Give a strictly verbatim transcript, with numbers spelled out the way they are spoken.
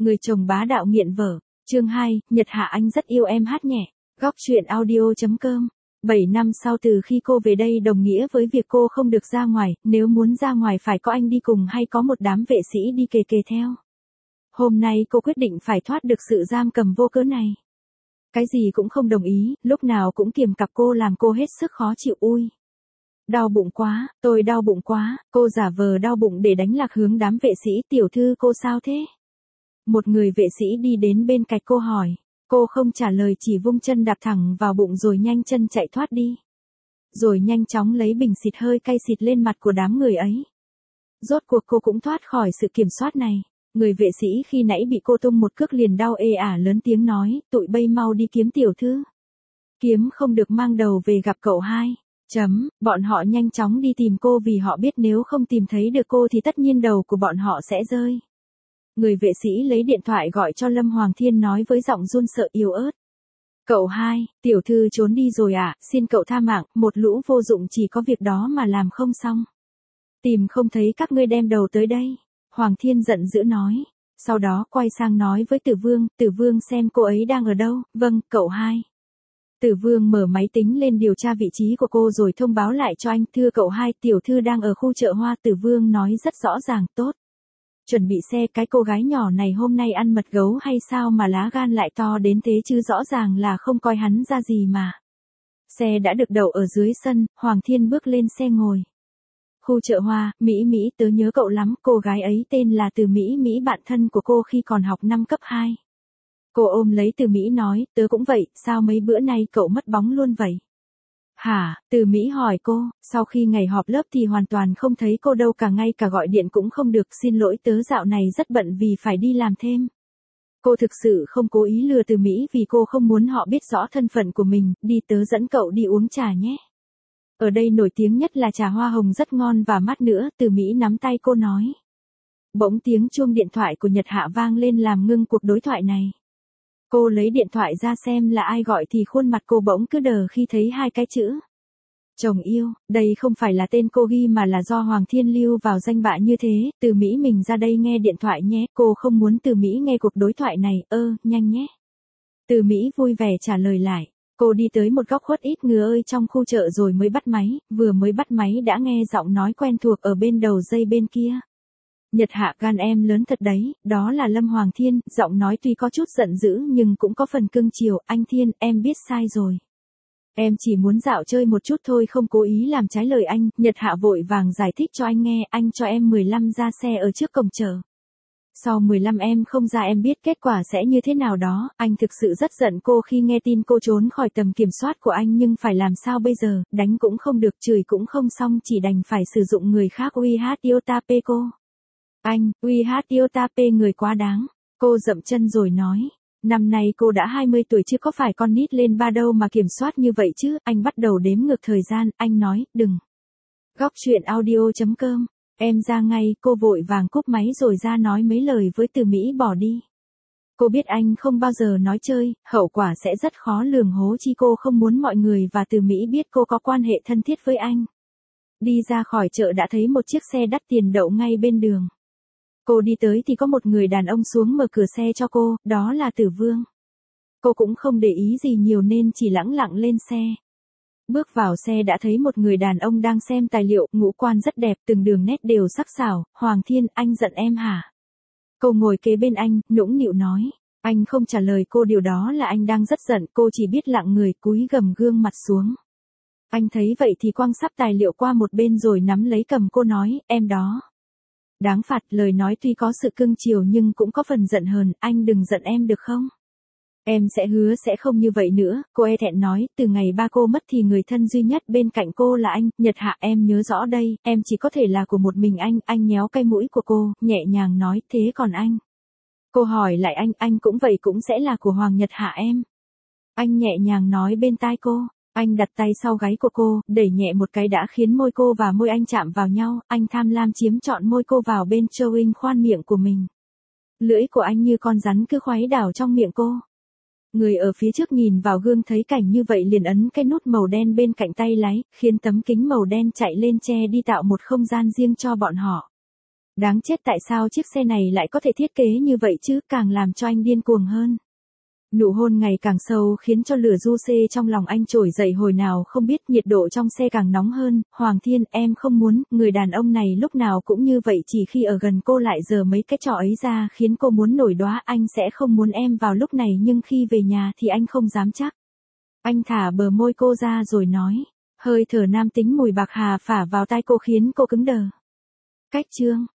Người chồng bá đạo nghiện vợ. Chương hai, Nhật Hạ anh rất yêu em hát nhẹ. Góc truyện audio.com. bảy năm sau từ khi cô về đây đồng nghĩa với việc cô không được ra ngoài, nếu muốn ra ngoài phải có anh đi cùng hay có một đám vệ sĩ đi kề kề theo. Hôm nay cô quyết định phải thoát được sự giam cầm vô cớ này. Cái gì cũng không đồng ý, lúc nào cũng kiềm cặp cô làm cô hết sức khó chịu. Ui. Đau bụng quá, tôi đau bụng quá, cô giả vờ đau bụng để đánh lạc hướng đám vệ sĩ. Tiểu thư cô sao thế? Một người vệ sĩ đi đến bên cạnh cô hỏi. Cô không trả lời, chỉ vung chân đạp thẳng vào bụng rồi nhanh chân chạy thoát đi. Rồi nhanh chóng lấy bình xịt hơi cay xịt lên mặt của đám người ấy. Rốt cuộc cô cũng thoát khỏi sự kiểm soát này. Người vệ sĩ khi nãy bị cô tung một cước liền đau ê ả lớn tiếng nói, tụi bay mau đi kiếm tiểu thư. Kiếm không được mang đầu về gặp cậu hai. Chấm, bọn họ nhanh chóng đi tìm cô vì họ biết nếu không tìm thấy được cô thì tất nhiên đầu của bọn họ sẽ rơi. Người vệ sĩ lấy điện thoại gọi cho Lâm Hoàng Thiên nói với giọng run sợ yếu ớt. Cậu hai, tiểu thư trốn đi rồi à, xin cậu tha mạng, một lũ vô dụng chỉ có việc đó mà làm không xong. Tìm không thấy các ngươi đem đầu tới đây. Hoàng Thiên giận dữ nói. Sau đó quay sang nói với Tử Vương, Tử Vương xem cô ấy đang ở đâu. Vâng, cậu hai. Tử Vương mở máy tính lên điều tra vị trí của cô rồi thông báo lại cho anh. Thưa cậu hai, tiểu thư đang ở khu chợ hoa. Tử Vương nói rất rõ ràng. Tốt. Chuẩn bị xe. Cái cô gái nhỏ này hôm nay ăn mật gấu hay sao mà lá gan lại to đến thế chứ, rõ ràng là không coi hắn ra gì mà. Xe đã được đậu ở dưới sân, Hoàng Thiên bước lên xe ngồi. Khu chợ hoa, Mỹ Mỹ, tớ nhớ cậu lắm, cô gái ấy tên là Từ Mỹ Mỹ, bạn thân của cô khi còn học năm cấp hai. Cô ôm lấy Từ Mỹ nói, tớ cũng vậy, sao mấy bữa nay cậu mất bóng luôn vậy? Hả? Từ Mỹ hỏi cô, sau khi ngày họp lớp thì hoàn toàn không thấy cô đâu cả, ngay cả gọi điện cũng không được. Xin lỗi, tớ dạo này rất bận vì phải đi làm thêm. Cô thực sự không cố ý lừa Từ Mỹ vì cô không muốn họ biết rõ thân phận của mình. Đi, tớ dẫn cậu đi uống trà nhé. Ở đây nổi tiếng nhất là trà hoa hồng rất ngon và mát nữa. Từ Mỹ nắm tay cô nói. Bỗng tiếng chuông điện thoại của Nhật Hạ vang lên làm ngưng cuộc đối thoại này. Cô lấy điện thoại ra xem là ai gọi thì khuôn mặt cô bỗng cứ đờ khi thấy hai cái chữ. Chồng yêu, đây không phải là tên cô ghi mà là do Hoàng Thiên lưu vào danh bạ như thế. Từ Mỹ mình ra đây nghe điện thoại nhé. Cô không muốn Từ Mỹ nghe cuộc đối thoại này. Ơ, nhanh nhé. Từ Mỹ vui vẻ trả lời lại. Cô đi tới một góc khuất ít người ơi trong khu chợ rồi mới bắt máy, vừa mới bắt máy đã nghe giọng nói quen thuộc ở bên đầu dây bên kia. Nhật Hạ, gan em lớn thật đấy, đó là Lâm Hoàng Thiên. Giọng nói tuy có chút giận dữ nhưng cũng có phần cưng chiều. Anh Thiên, em biết sai rồi. Em chỉ muốn dạo chơi một chút thôi, không cố ý làm trái lời anh. Nhật Hạ vội vàng giải thích cho anh nghe, anh cho em mười lăm ra xe ở trước cổng chợ. Sau mười lăm em không ra em biết kết quả sẽ như thế nào đó. Anh thực sự rất giận cô khi nghe tin cô trốn khỏi tầm kiểm soát của anh, nhưng phải làm sao bây giờ, đánh cũng không được, chửi cũng không xong, chỉ đành phải sử dụng người khác. Uy hát yêu ta pê cô. Anh, uy hát yêu ta pê người quá đáng. Cô dậm chân rồi nói. Năm nay cô đã hai mươi tuổi chứ có phải con nít lên ba đâu mà kiểm soát như vậy chứ. Anh bắt đầu đếm ngược thời gian, anh nói, đừng. Góc truyện audio.com. Em ra ngay. Cô vội vàng cúp máy rồi ra nói mấy lời với Từ Mỹ bỏ đi. Cô biết anh không bao giờ nói chơi, hậu quả sẽ rất khó lường, hố chi cô không muốn mọi người và Từ Mỹ biết cô có quan hệ thân thiết với anh. Đi ra khỏi chợ đã thấy một chiếc xe đắt tiền đậu ngay bên đường. Cô đi tới thì có một người đàn ông xuống mở cửa xe cho cô, đó là Tử Vương. Cô cũng không để ý gì nhiều nên chỉ lẳng lặng lên xe. Bước vào xe đã thấy một người đàn ông đang xem tài liệu, ngũ quan rất đẹp, từng đường nét đều sắc sảo. Hoàng Thiên, anh giận em hả? Cô ngồi kế bên anh, nũng nịu nói. Anh không trả lời cô điều đó là anh đang rất giận, cô chỉ biết lặng người cúi gằm gương mặt xuống. Anh thấy vậy thì quăng sắp tài liệu qua một bên rồi nắm lấy cầm cô nói, em đó. Đáng phạt. Lời nói tuy có sự cưng chiều nhưng cũng có phần giận hờn. Anh đừng giận em được không? Em sẽ hứa sẽ không như vậy nữa. Cô e thẹn nói, từ ngày ba cô mất thì người thân duy nhất bên cạnh cô là anh. Nhật Hạ, em nhớ rõ đây, em chỉ có thể là của một mình anh. Anh nhéo cái mũi của cô, nhẹ nhàng nói, thế còn anh? Cô hỏi lại anh, anh cũng vậy, cũng sẽ là của Hoàng Nhật Hạ em. Anh nhẹ nhàng nói bên tai cô. Anh đặt tay sau gáy của cô, đẩy nhẹ một cái đã khiến môi cô và môi anh chạm vào nhau. Anh tham lam chiếm trọn môi cô vào bên chewing khoan miệng của mình. Lưỡi của anh như con rắn cứ khuấy đảo trong miệng cô. Người ở phía trước nhìn vào gương thấy cảnh như vậy liền ấn cái nút màu đen bên cạnh tay lái, khiến tấm kính màu đen chạy lên che đi tạo một không gian riêng cho bọn họ. Đáng chết, tại sao chiếc xe này lại có thể thiết kế như vậy chứ, càng làm cho anh điên cuồng hơn. Nụ hôn ngày càng sâu khiến cho lửa du xê trong lòng anh trồi dậy hồi nào không biết, nhiệt độ trong xe càng nóng hơn. Hoàng Thiên, em không muốn, người đàn ông này lúc nào cũng như vậy, chỉ khi ở gần cô lại giở mấy cái trò ấy ra khiến cô muốn nổi đoá. Anh sẽ không muốn em vào lúc này, nhưng khi về nhà thì anh không dám chắc. Anh thả bờ môi cô ra rồi nói, hơi thở nam tính mùi bạc hà phả vào tai cô khiến cô cứng đờ. Cách chương